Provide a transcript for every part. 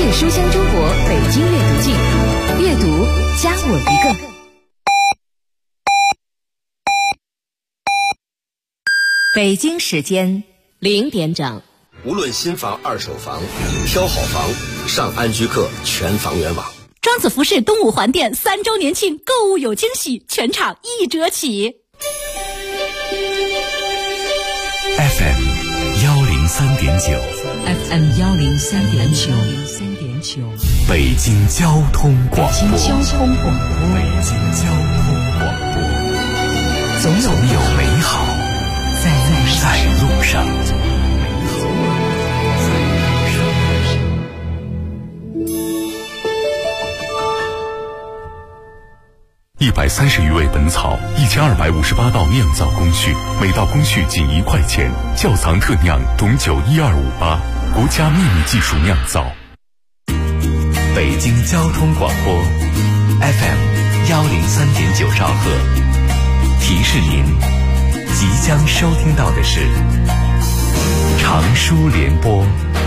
是书香中国北京阅读季，阅读加我一个。北京时间0点整。 无论新房二手房，挑好房上安居客全房源网。 庄子服饰东五环店3周年庆，购物有惊喜，全场1折起。 FM 103.9 FM 103.9 北京交通广播。 北京交通广播，总有美好在路上。130余味本草，1258道酿造工序，每道工序仅1块钱。窖藏特酿董酒12588，国家秘密技术酿造。北京交通广播 FM 103.9兆赫，提示您即将收听到的是长舒联播。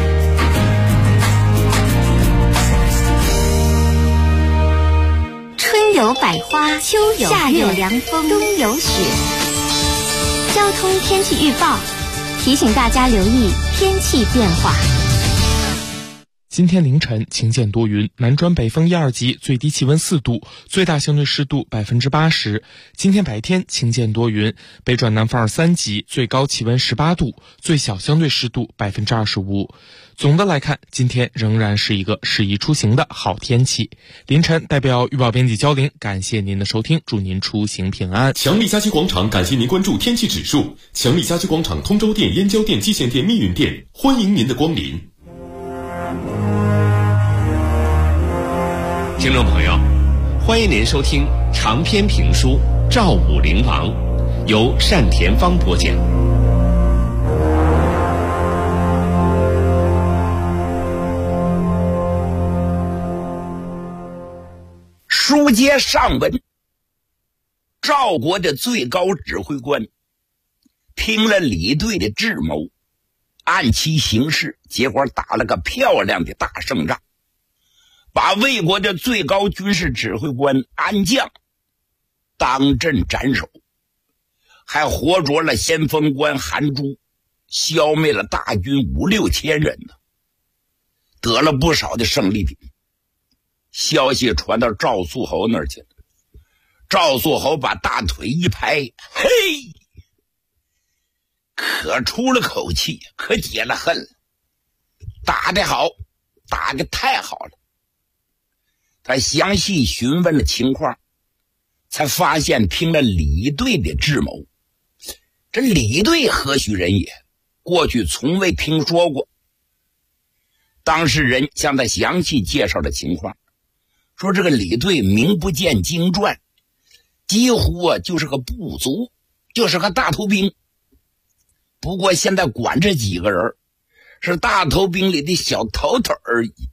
春有百花，秋有夏有凉风，冬有雪。交通天气预报提醒大家留意天气变化。 今天凌晨晴见多云，南转北风1、2级，最低气温4度，最大相对湿度80%。今天白天晴见多云，北转南风2、3级，最高气温18度，最小相对湿度25%。总的来看，今天仍然是一个适宜出行的好天气。凌晨代表预报编辑焦玲，感谢您的收听，祝您出行平安。 强力家居广场感谢您关注天气指数。强力家居广场通州店、燕郊店、蓟县店、密云店，欢迎您的光临。 听众朋友，欢迎您收听长篇评书《赵武灵王》，由单田芳播讲。 书接上文，赵国的最高指挥官听了李队的智谋，按期行事，结果打了个漂亮的大胜仗，把魏国的最高军事指挥官安将当阵斩首，还活捉了先锋官韩珠，消灭了大军5、6千人呢，得了不少的胜利品。消息传到赵肃侯那儿去了，赵肃侯把大腿一拍，嘿，可出了口气，可解了恨了。打得好，打得太好了。他详细询问了情况，才发现听了李队的智谋。这李队何许人也？过去从未听说过。当事人向他详细介绍了情况，说这个李队名不见经传，几乎就是个部族，就是个大头兵。不过现在管这几个人是大头兵里的小头头而已。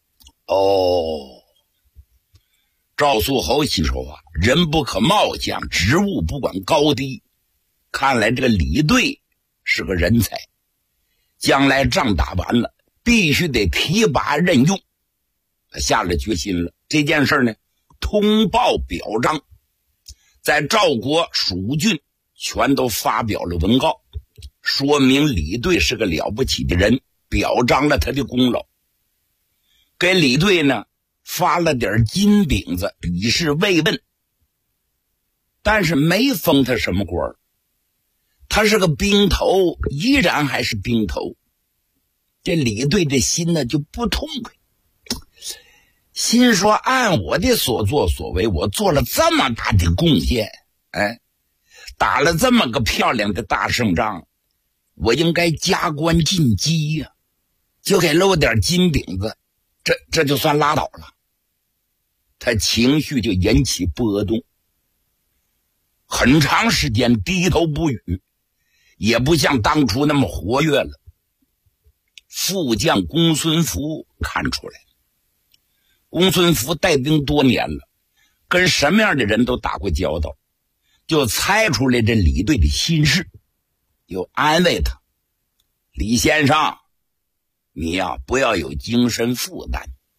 赵肃侯心说啊，人不可貌相，职务不管高低。看来这个李队是个人才，将来仗打完了，必须得提拔任用。他下了决心了，这件事呢，通报表彰，在赵国蜀郡全都发表了文告，说明李队是个了不起的人，表彰了他的功劳。给李队呢发了点金饼子，以示慰问，但是没封他什么官。他是个兵头，依然还是兵头。这李队的心呢就不痛快，心说按我的所作所为，我做了这么大的贡献，打了这么个漂亮的大胜仗，我应该加官进击呀，就给露点金饼子，这就算拉倒了。他情绪就引起波动，很长时间低头不语，也不像当初那么活跃了。副将公孙福看出来了，公孙福带兵多年了，跟什么样的人都打过交道，就猜出来这李队的心事，又安慰他，李先生，你呀不要有精神负担，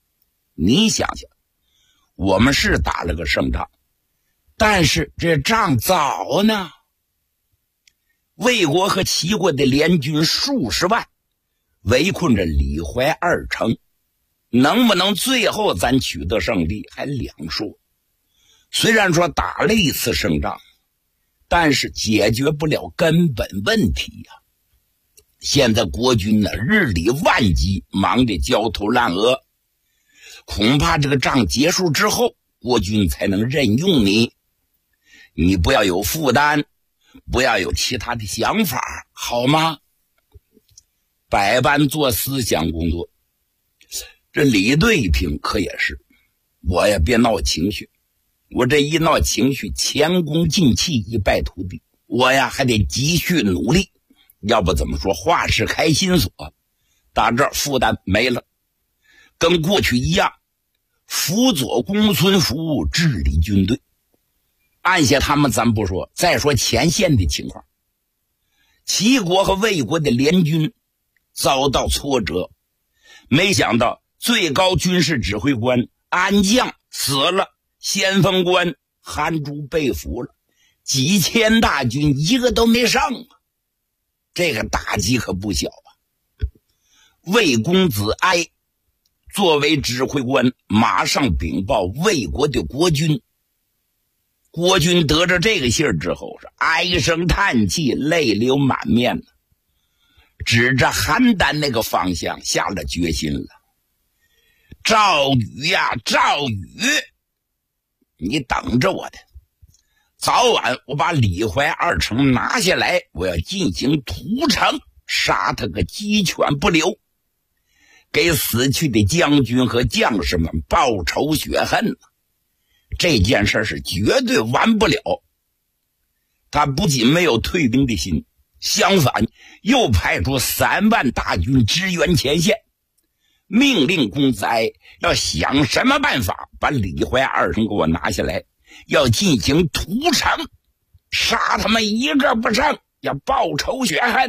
你想想，我们是打了个胜仗，但是这仗早呢。魏国和齐国的联军数十万围困着李淮二城，能不能最后咱取得胜利还两说。虽然说打了一次胜仗，但是解决不了根本问题呀。现在国军呢日理万机，忙得焦头烂额，恐怕这个仗结束之后，国军才能任用你。你不要有负担，不要有其他的想法，好吗？百般做思想工作。这李队一听可也是，我呀别闹情绪，我这一闹情绪，前功尽弃，一败涂地，我呀还得继续努力。要不怎么说话是开心锁，打这儿负担没了，跟过去一样，辅佐公孙福治理军队。按下他们咱不说，再说前线的情况，齐国和魏国的联军遭到挫折，没想到最高军事指挥官安将死了，先锋官韩朱被俘了，几千大军一个都没上啊！这个打击可不小啊。魏公子哀作为指挥官，马上禀报魏国的国君。国君得着这个信儿之后，是唉声叹气，泪流满面，指着邯郸那个方向下了决心了。赵宇呀，赵宇，你等着我的，早晚我把李淮二城拿下来，我要进行屠城，杀他个鸡犬不留，给死去的将军和将士们报仇雪恨。这件事是绝对完不了。他不仅没有退兵的心，相反又派出3万大军支援前线，命令公子哀要想什么办法把李淮二城给我拿下来，要进行屠城，杀他们一个不剩，要报仇雪恨。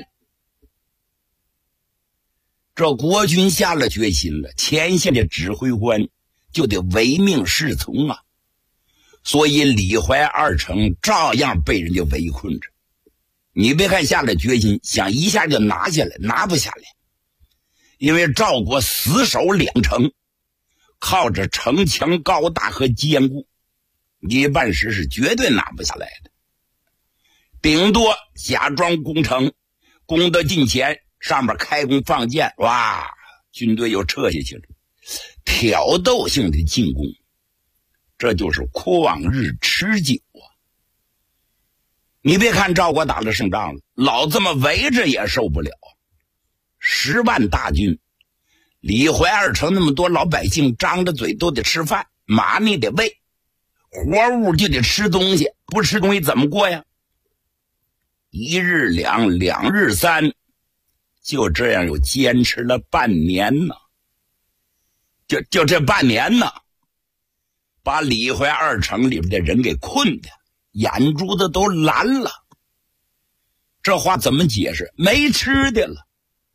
这国军下了决心了，前线的指挥官就得唯命是从啊。所以李淮二城照样被人家围困着。你别看下了决心，想一下就拿下来，拿不下来。因为赵国死守2城，靠着城墙高大和坚固，一半时是绝对拿不下来的。顶多假装攻城，攻到近前，上面开弓放箭，哇，军队又撤下去了。挑逗性的进攻，这就是旷日持久啊！你别看赵国打了胜仗了，老这么围着也受不了。10万大军，李淮二城那么多老百姓，张着嘴都得吃饭，马你得喂，活物就得吃东西，不吃东西怎么过呀？1日2，2日3，就这样又坚持了半年呢。就这半年呢，把李淮二城里面的人给困的眼珠子都蓝了。这话怎么解释？没吃的了。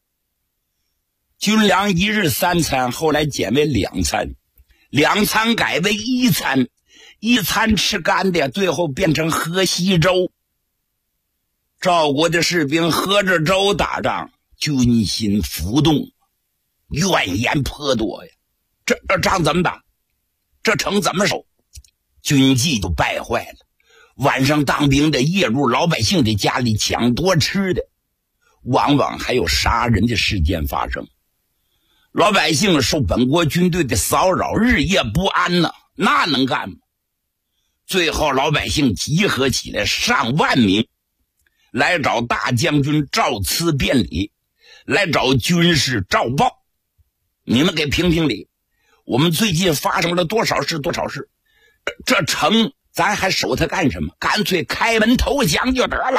军粮1日3餐，后来减为2餐，2餐改为1餐，1餐吃干的，最后变成喝稀粥。赵国的士兵喝着粥打仗，军心浮动，怨言颇多呀。这仗怎么打？这城怎么守？军纪就败坏了。晚上当兵的夜入老百姓的家里抢夺吃的，往往还有杀人的事件发生。老百姓受本国军队的骚扰，日夜不安呢，那能干吗？最后老百姓集合起来上万名，来找大将军赵咨辩理，来找军师赵豹，你们给评评理，我们最近发生了多少事，这城咱还守它干什么？干脆开门投降就得了。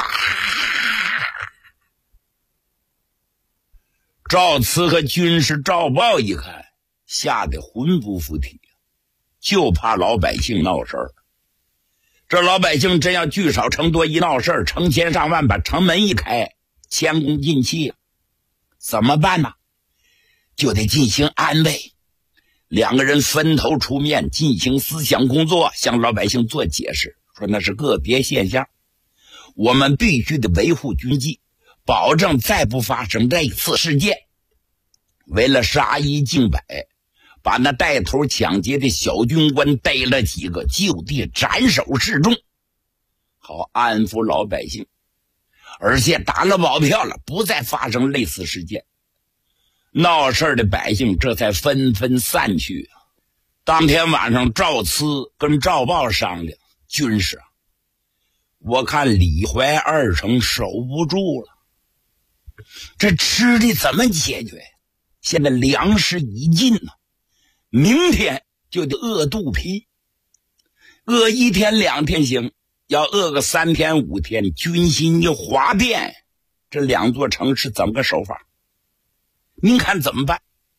赵咨和军师赵豹一看，吓得魂不附体，就怕老百姓闹事儿。这老百姓真要聚少成多，一闹事儿，成千上万把城门一开，前功尽弃，怎么办呢？就得进行安慰。 两个人分头出面进行思想工作，向老百姓做解释，说那是个别现象，我们必须得维护军纪，保证再不发生这一次事件。为了杀一儆百，把那带头抢劫的小军官逮了几个，就地斩首示众，好安抚老百姓，而且打了保票了，不再发生类似事件。闹事的百姓这才纷纷散去。当天晚上，赵慈跟赵豹商量，军师，我看李怀二城守不住了，这吃的怎么解决？现在粮食已尽了，明天就得饿肚皮，饿1天2天行，要饿个3天5天，军心就哗变，这2座城市怎么个手法？您看怎么办？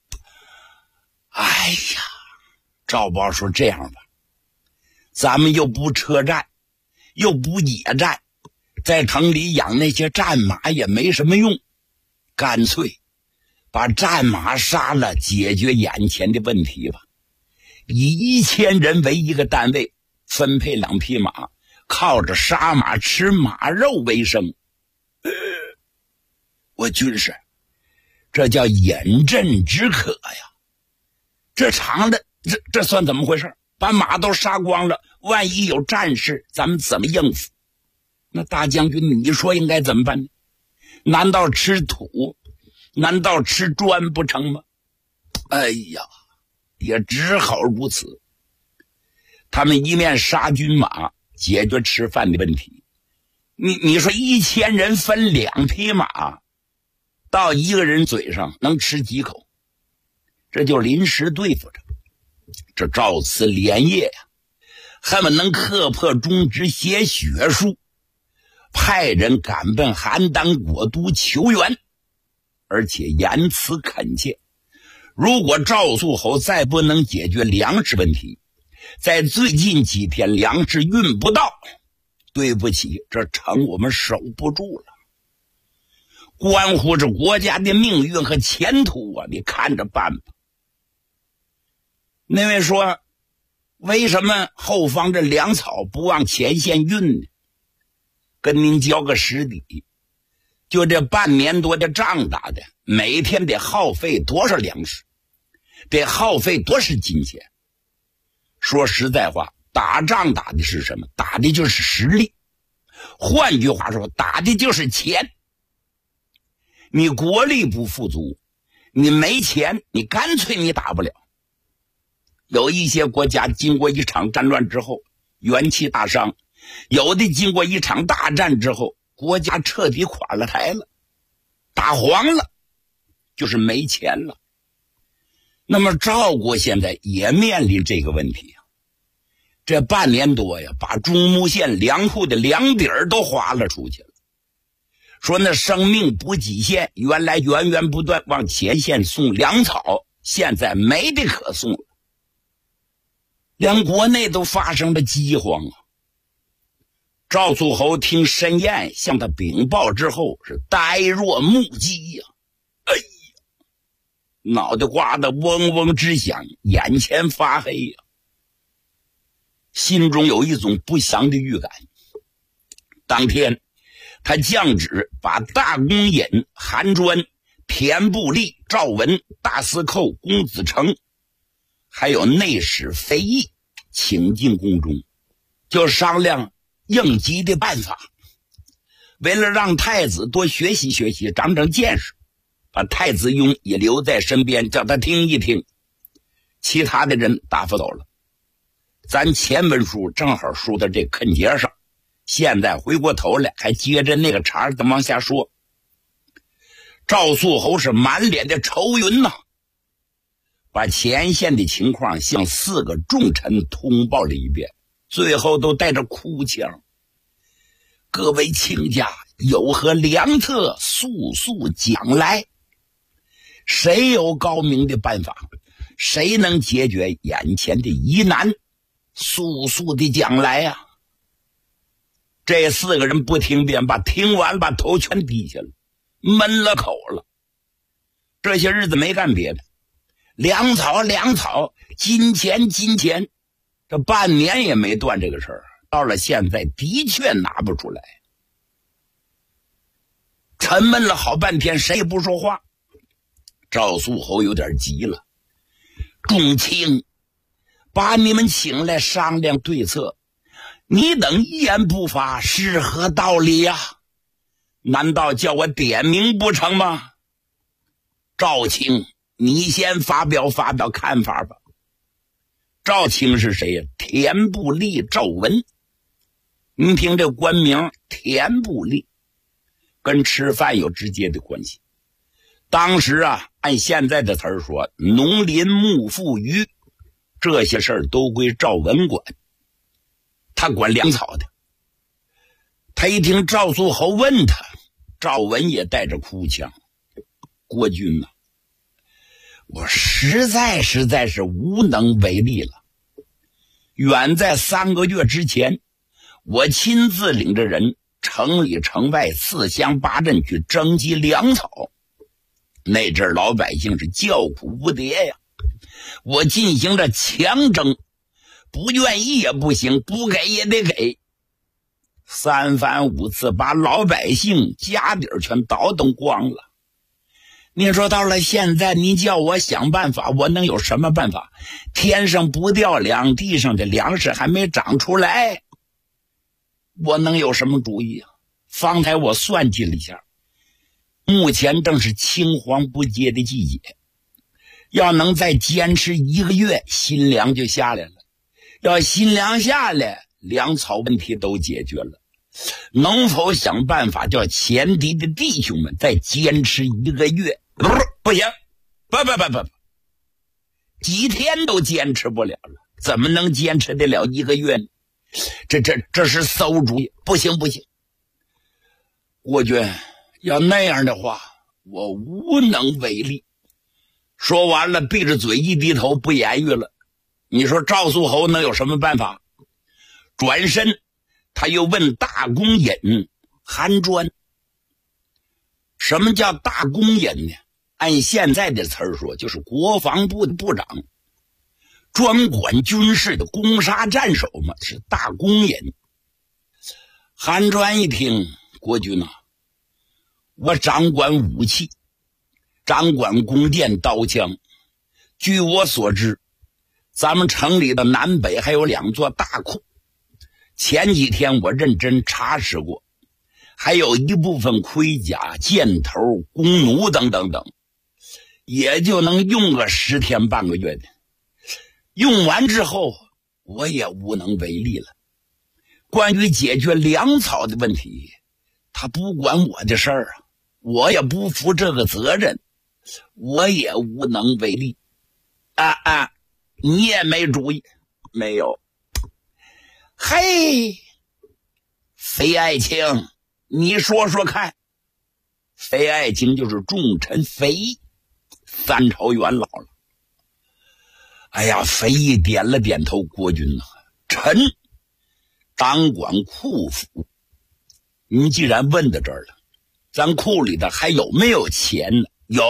哎呀，赵豹说这样吧，咱们又不车战，又不野战，在城里养那些战马也没什么用，干脆把战马杀了，解决眼前的问题吧。以1000人为一个单位，分配2匹马，靠着杀马吃马肉为生。我军师，这叫饮鸩止渴呀！这长的这算怎么回事？把马都杀光了，万一有战事，咱们怎么应付？那大将军，你说应该怎么办呢？难道吃土？难道吃砖不成吗？哎呀，也只好如此。他们一面杀军马，解决吃饭的问题。你说1000人分2匹马，到一个人嘴上能吃几口？这就临时对付着。这赵慈连夜呀，恨不能刻破中指写血书，派人赶奔邯郸国都求援，而且言辞恳切，如果赵肃侯再不能解决粮食问题，在最近几天粮食运不到，对不起，这城我们守不住了，关乎着国家的命运和前途啊，你看着办吧。那位说，为什么后方这粮草不往前线运呢？跟您交个实底，就这半年多的仗打的，每天得耗费多少粮食，得耗费多少金钱。说实在话，打仗打的是什么？打的就是实力。换句话说，打的就是钱。你国力不富足，你没钱，你干脆你打不了。有一些国家经过一场战乱之后元气大伤，有的经过一场大战之后国家彻底垮了台了，打黄了，就是没钱了。那么赵国现在也面临这个问题啊，这半年多呀，把中牟县粮库的粮底儿都花了出去了。说那生命补给线原来源源不断往前线送粮草，现在没得可送了，连国内都发生了饥荒啊！赵肃侯听申燕向他禀报之后，是呆若木鸡呀！哎呀，脑袋瓜子嗡嗡直响，眼前发黑呀，心中有一种不祥的预感。当天他降旨把大公尹韩专、田部立、赵文、大司寇公子成还有内史费祎请进宫中，就商量应急的办法。为了让太子多学习学习，长长见识，把太子雍也留在身边，叫他听一听。其他的人打发走了。咱前文书正好说到这坑节上，现在回过头来还接着那个茬的往下说。赵肃侯是满脸的愁云呐，把前线的情况向4个重臣通报了一遍，最后都带着哭腔。各位卿家有何良策，速速讲来。谁有高明的办法，谁能解决眼前的疑难，速速的讲来呀！这4个人不听便罢，听完把头全低下了，闷了口了。这些日子没干别的， 粮草，金钱，这半年也没断这个事儿，到了现在的确拿不出来。沉闷了好半天，谁也不说话。赵肃侯有点急了，众卿，把你们请来商量对策，你等一言不发，是何道理呀？难道叫我点名不成吗？赵卿，你先发表看法吧。赵卿是谁呀？田不利赵文。您听这官名田不利，跟吃饭有直接的关系。当时啊，按现在的词儿说，农林牧副渔这些事儿都归赵文管，他管粮草的。他一听赵肃侯问他，赵文也带着哭腔：国君呐，我实在是无能为力了。远在3个月之前，我亲自领着人城里城外4乡8镇去征集粮草，那阵老百姓是叫苦不迭呀。我进行着强征，不愿意也不行，不给也得给。3番5次把老百姓家底儿全倒腾光了。你说到了现在，你叫我想办法，我能有什么办法？天上不掉粮，地上的粮食还没长出来，我能有什么主意啊？方才我算计了一下，目前正是青黄不接的季节，要能再坚持1个月，新粮就下来了。要新粮下来，粮草问题都解决了。能否想办法叫前敌的弟兄们再坚持1个月？不行，不，几天都坚持不了了，怎么能坚持得了1个月呢？这是馊主意，不行。国君，要那样的话，我无能为力。说完了，闭着嘴一低头不言语了。你说赵肃侯能有什么办法？转身他又问大公尹韩专。什么叫大公尹呢？按现在的词儿说，就是国防部的部长，专管军事的攻杀战守嘛，是大公尹。韩专一听，国君啊，我掌管武器，掌管弓箭刀枪。据我所知，咱们城里的南北还有2座大库，前几天我认真查实过，还有一部分盔甲、箭头、弓弩等，也就能用个10天半个月的。用完之后，我也无能为力了。关于解决粮草的问题，他不管我的事儿啊，我也不负这个责任，我也无能为力。你也没主意？没有。嘿，肥爱卿，你说说看。肥爱卿就是重臣肥，3朝元老了。哎呀，肥义点了点头，国君啊，臣当管库府。你既然问到这儿了，咱库里的还有没有钱呢？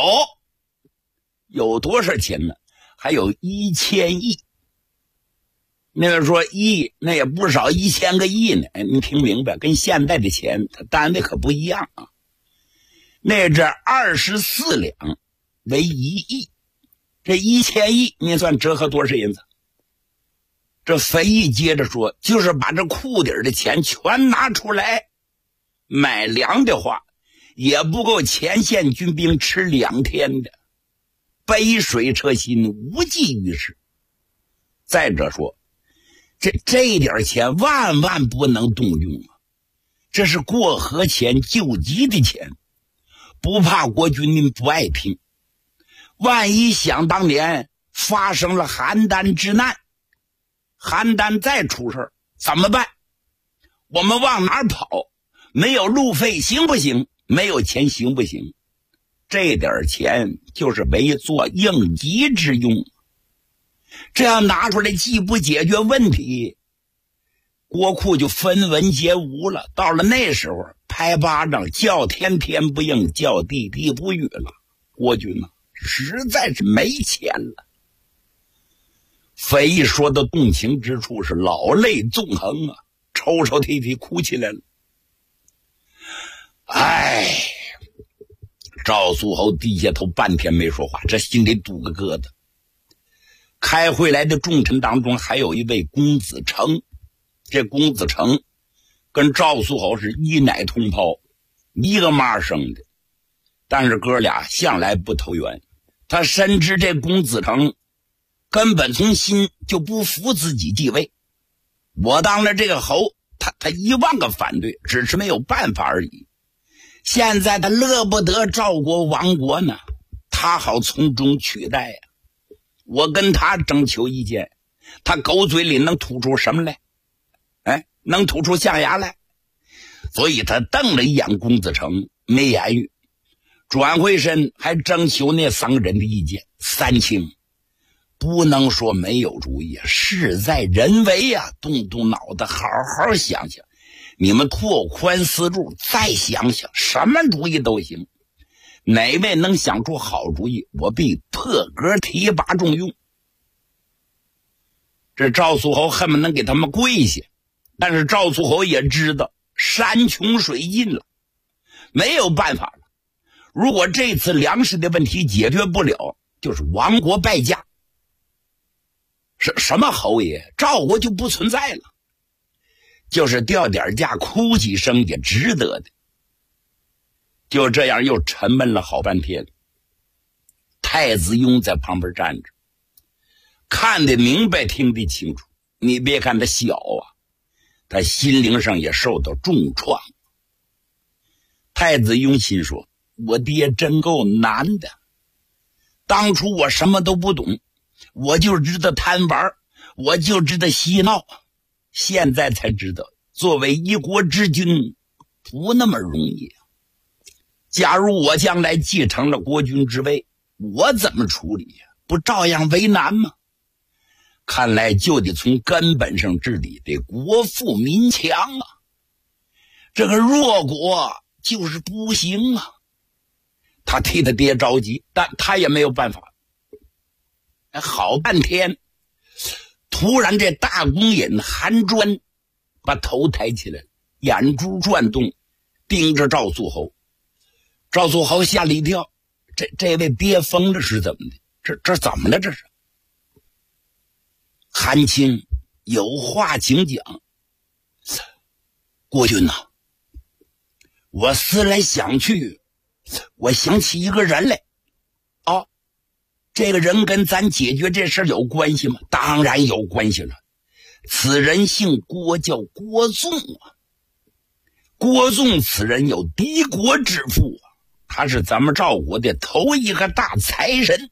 有多少钱呢？还有1000亿。那个说亿，那也不少，1000个亿呢。你听明白，跟现在的钱它单位可不一样啊。那这24两为1亿，这1000亿你算折合多少银子？这肥义接着说，就是把这库底的钱全拿出来买粮的话，也不够前线军兵吃2天的，杯水车薪，无济于事。再者说，这点钱万万不能动用啊！这是过河钱、救急的钱，不怕国君您不爱听。万一想当年发生了邯郸之难，邯郸再出事怎么办？我们往哪儿跑？没有路费行不行？没有钱行不行？这点钱就是为做应急之用。这样拿出来既不解决问题，国库就分文皆无了。到了那时候，拍巴掌叫天天不应，叫地地不语了。国君啊， 实在是没钱了。费毅说的动情之处是老泪纵横啊，抽抽啼啼哭起来了。哎，赵肃侯低下头半天没说话，这心里堵个疙瘩。开会来的重臣当中还有一位公子成，这公子成跟赵肃侯是一奶同胞，一个妈生的，但是哥俩向来不投缘。他深知这公子成根本从心就不服自己继位，我当了这个侯，他10000个反对，只是没有办法而已。现在他乐不得赵国亡国呢，他好从中取代呀。我跟他征求意见，他狗嘴里能吐出什么来？哎，能吐出象牙来。所以他瞪了一眼公子成，没言语，转回身还征求那3个人的意见。三清不能说没有主意啊，事在人为啊，动动脑袋好好想想，你们拓宽思路，再想想，什么主意都行。哪位能想出好主意，我必破格提拔重用。这赵肃侯恨不能给他们跪下，但是赵肃侯也知道山穷水尽了，没有办法了。如果这次粮食的问题解决不了，就是亡国败家。什么侯爷，赵国就不存在了，就是掉点价哭几声也值得的。就这样又沉闷了好半天。太子雍在旁边站着，看得明白听得清楚。你别看他小啊，他心灵上也受到重创。太子雍心说，我爹真够难的，当初我什么都不懂，我就知道贪玩，我就知道嬉闹，现在才知道作为一国之君不那么容易啊。假如我将来继承了国君之位，我怎么处理呀？不照样为难吗？看来就得从根本上治理，得国富民强啊。这个弱国就是不行啊。他替他爹着急，但他也没有办法。好半天，突然这大公尹韩专把头抬起来，眼珠转动，盯着赵肃侯。赵肃侯吓了一跳，这位憋疯了是怎么的？这怎么了？这是韩卿有话请讲。国君呐，我思来想去，我想起一个人来。哦，这个人跟咱解决这事有关系吗？当然有关系了。此人姓郭，叫郭纵啊。郭纵此人有敌国之父啊，他是咱们赵国的头一个大财神。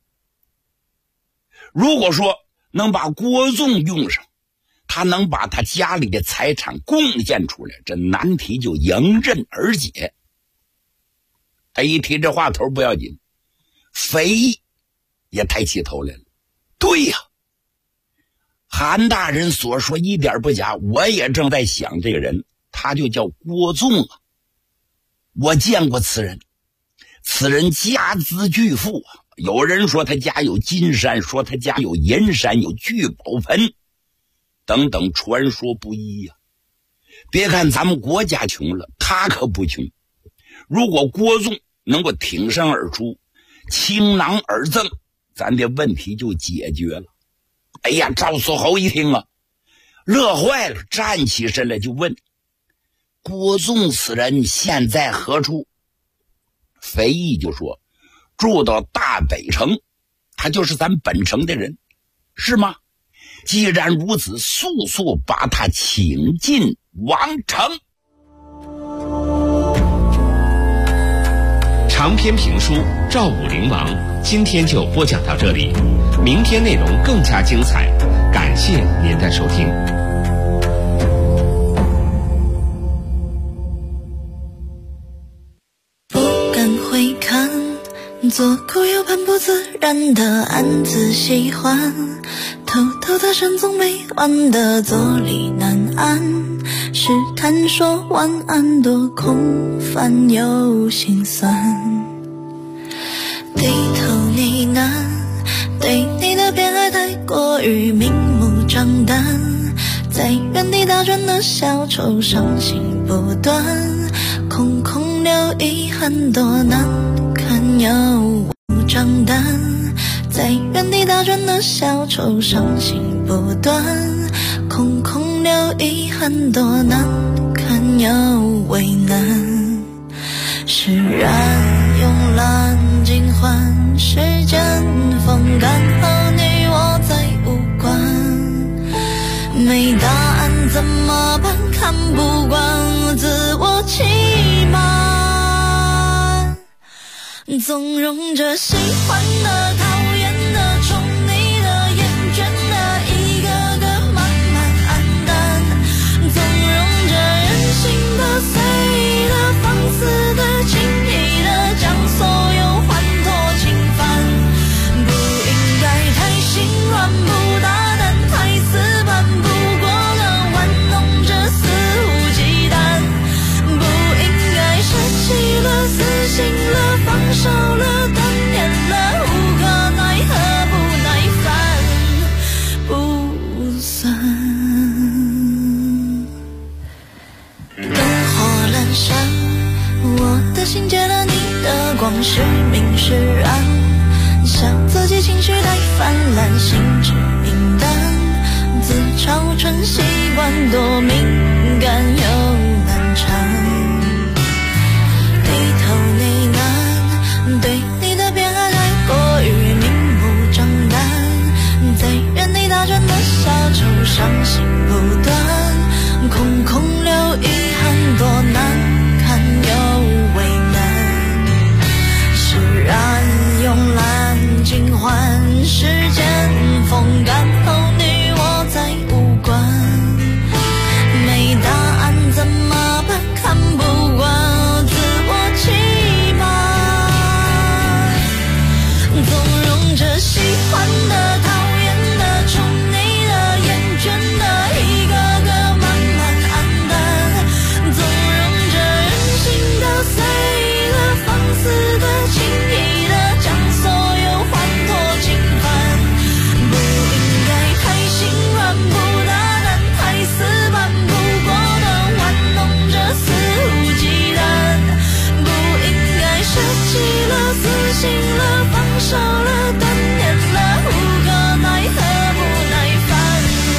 如果说能把郭纵用上，他能把他家里的财产贡献出来，这难题就迎刃而解。他一提这话头不要紧，费毅也抬起头来了。对呀，韩大人所说一点不假，我也正在想这个人，他就叫郭纵啊。我见过此人，此人家资巨富啊，有人说他家有金山，说他家有银山，有聚宝盆等等，传说不一呀。别看咱们国家穷了，他可不穷。如果郭纵能够挺身而出，倾囊而赠，咱的问题就解决了。哎呀，赵肃侯一听啊，乐坏了，站起身来就问：郭纵此人现在何处？费毅就说：住到大北城，他就是咱本城的人，是吗？既然如此，速速把他请进王城。 长篇评书《赵武灵王》今天就播讲到这里，明天内容更加精彩，感谢您的收听。 不敢回看，左顾右盼，不自然的暗自喜欢，偷偷的深总没完的坐立难安，试探说晚安，多空泛又心酸，低头太过于明目张胆，在原地打转的小丑伤心不断，空空留遗憾多难堪又无张胆，在原地打转的小丑伤心不断，空空留遗憾多难堪又为难，释然慵懒尽欢，时间风干后你我再无关，没答案怎么办？看不惯自我欺瞒，纵容着喜欢的、讨厌的、宠你的、厌倦的，一个个慢慢黯淡，纵容着任性的、随的、放肆的、轻易的，将所有欢脱侵犯，不应该太心软，不大胆，太死板，不过的玩弄着肆无忌惮，不应该舍弃了、死心了、放手了、断念了，无可奈何，不耐烦，不算。灯火阑珊，我的心借了你的光，是明是暗，笑自己情绪太泛滥，心智明淡，自嘲成习惯，多敏感又难缠，低头呢喃，对你的偏爱太过于明目张胆，在原地打转的小丑伤心不断，空空留遗憾多难堪又为难，释然慵懒尽欢，时间风干后你我再无关，没答案怎么办？看不惯自我欺瞒，纵容着喜欢的、讨厌的、宠你的、厌倦的，一个个慢慢黯淡，纵容着任性的、随的、放肆的、轻易的，将所有欢脱侵犯，不应该太心软，不大胆，太死板，不过的玩弄着肆无忌惮，不应该舍弃了、死心了、放手了、断念了，无可奈何，不耐烦。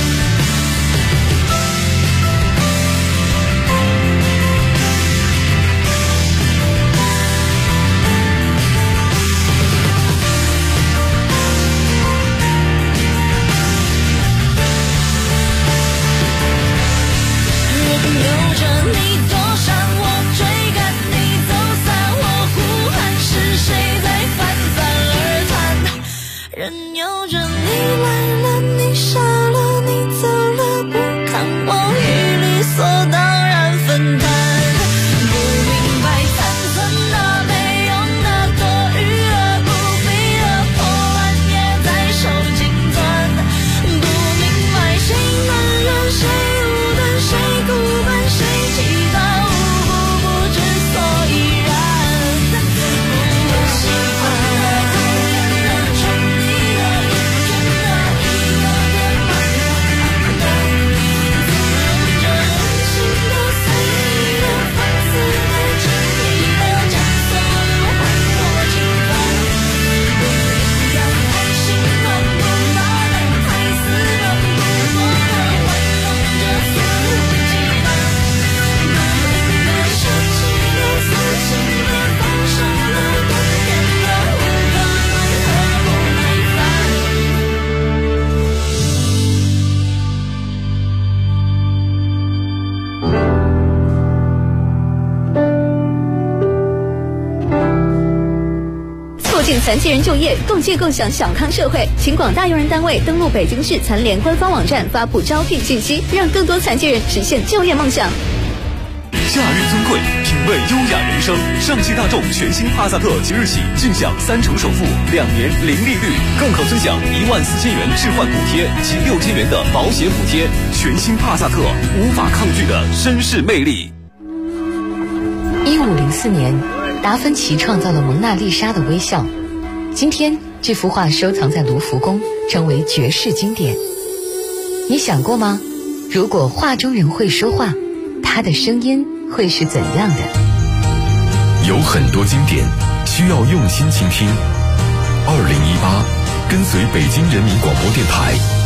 任由着你躲闪，我追赶你走散，我呼喊是谁在泛泛而谈，任由着你来了，你傻了，你走了，不看我与理所当然分担，不明白残存的、没用的、多余的、不必的、破烂也在手紧攥，不明白谁暖热，谁无端，谁孤单，谁期待，无不不知所以然，不喜欢的、讨厌的、宠你的、厌倦的，一个个慢慢黯淡，纵容着任性的、随意的、放肆的、轻易的，将所有欢脱侵犯，不应该太心软，不大胆，太死板，不过的玩弄着肆无忌惮，不应该舍弃了、死心了、放手了、断念了，无可奈何，不耐烦。 促进残疾人就业，共建共享小康社会，请广大用人单位登录北京市残联官方网站发布招聘信息，让更多残疾人实现就业梦想。 夏日尊贵，品味优雅人生。上汽大众全新帕萨特即日起尽享3%首付，2年零利率，更可尊享14000元置换补贴及6000元的保险补贴。全新帕萨特，无法抗拒的绅士魅力。 1504年，达芬奇创造了蒙娜丽莎的微笑。今天这幅画收藏在卢浮宫，成为绝世经典。你想过吗？如果画中人会说话，他的声音会是怎样的？ 有很多经典需要用心倾听。2018，跟随北京人民广播电台